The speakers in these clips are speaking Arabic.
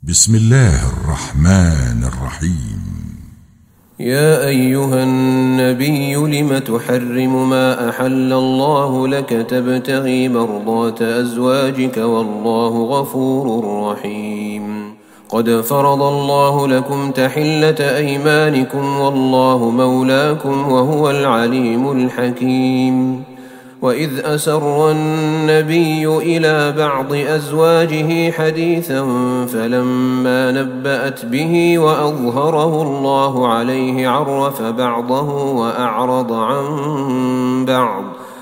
بسم الله الرحمن الرحيم. يا أيها النبي لم تحرم ما أحل الله لك تبتغي مرضات أزواجك والله غفور رحيم. قد فرض الله لكم تحلة أيمانكم والله مولاكم وهو العليم الحكيم. وإذ أسر النبي إلى بعض أزواجه حديثا فلما نبأت به وأظهره الله عليه عرف بعضه وأعرض عن بعض،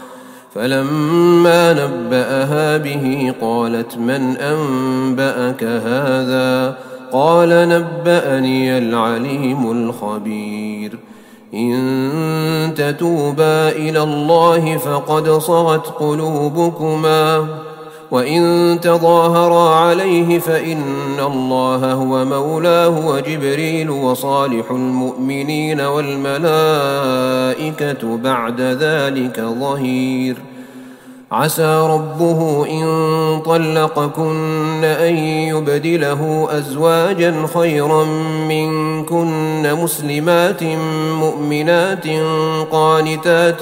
فلما نبأها به قالت من أنبأك هذا؟ قال نبأني العليم الخبير. إن تتوبا إلى الله فقد صغت قلوبكما وإن تظاهرا عليه فإن الله هو مولاه وجبريل وصالح المؤمنين والملائكة بعد ذلك ظهير. عسى ربه إن طلقكن أن يبدله أزواجا خيرا منكن مسلمات مؤمنات قانتات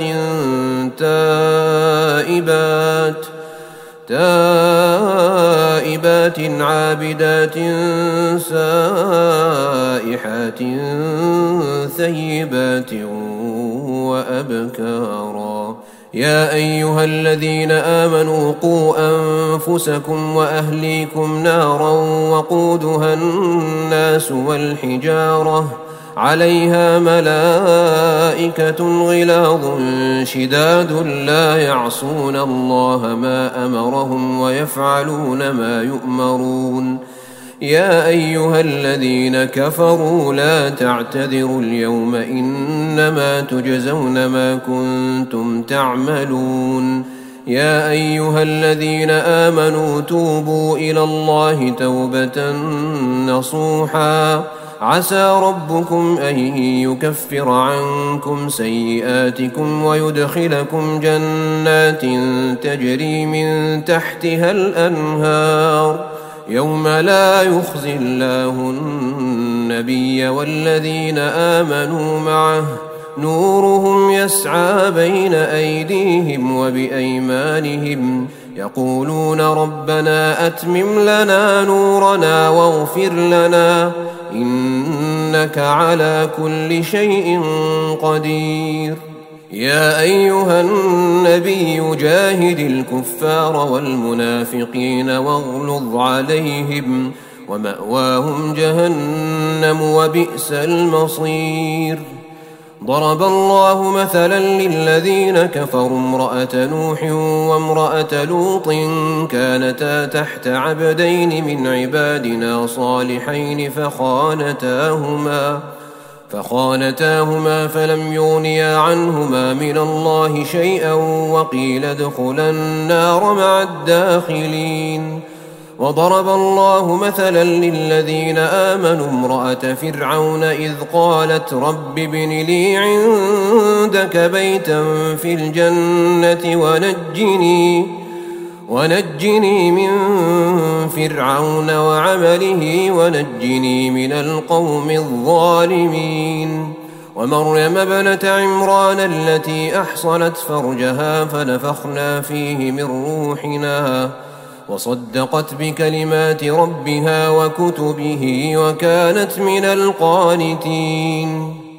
تائبات عابدات سائحات ثيبات وأبكارا. يا أيها الذين آمنوا قوا أنفسكم وأهليكم نارا وقودها الناس والحجارة عليها ملائكة غلاظ شداد لا يعصون الله ما أمرهم ويفعلون ما يؤمرون. يا أيها الذين كفروا لا تعتذروا اليوم إنما تجزون ما كنتم تعملون. يا أيها الذين آمنوا توبوا إلى الله توبة نصوحا عسى ربكم أن يكفر عنكم سيئاتكم ويدخلكم جنات تجري من تحتها الأنهار يوم لا يخزي الله النبي والذين آمنوا معه نورهم يسعى بين أيديهم وبأيمانهم يقولون ربنا أتمم لنا نورنا واغفر لنا إنك على كل شيء قدير. يا أيها النبي جاهد الكفار والمنافقين واغلظ عليهم ومأواهم جهنم وبئس المصير. ضرب الله مثلا للذين كفروا امرأة نوح وامرأة لوط كانتا تحت عبدين من عبادنا صالحين فخانتاهما فلم يغنيا عنهما من الله شيئا وقيل ادخلا النار مع الداخلين. وضرب الله مثلا للذين آمنوا امرأة فرعون إذ قالت رب ابن لي عندك بيتا في الجنة ونجني من فرعون وعمله ونجني من القوم الظالمين. ومريم ابنة عمران التي أحصنت فرجها فنفخنا فيه من روحنا وصدقت بكلمات ربها وكتبه وكانت من القانتين.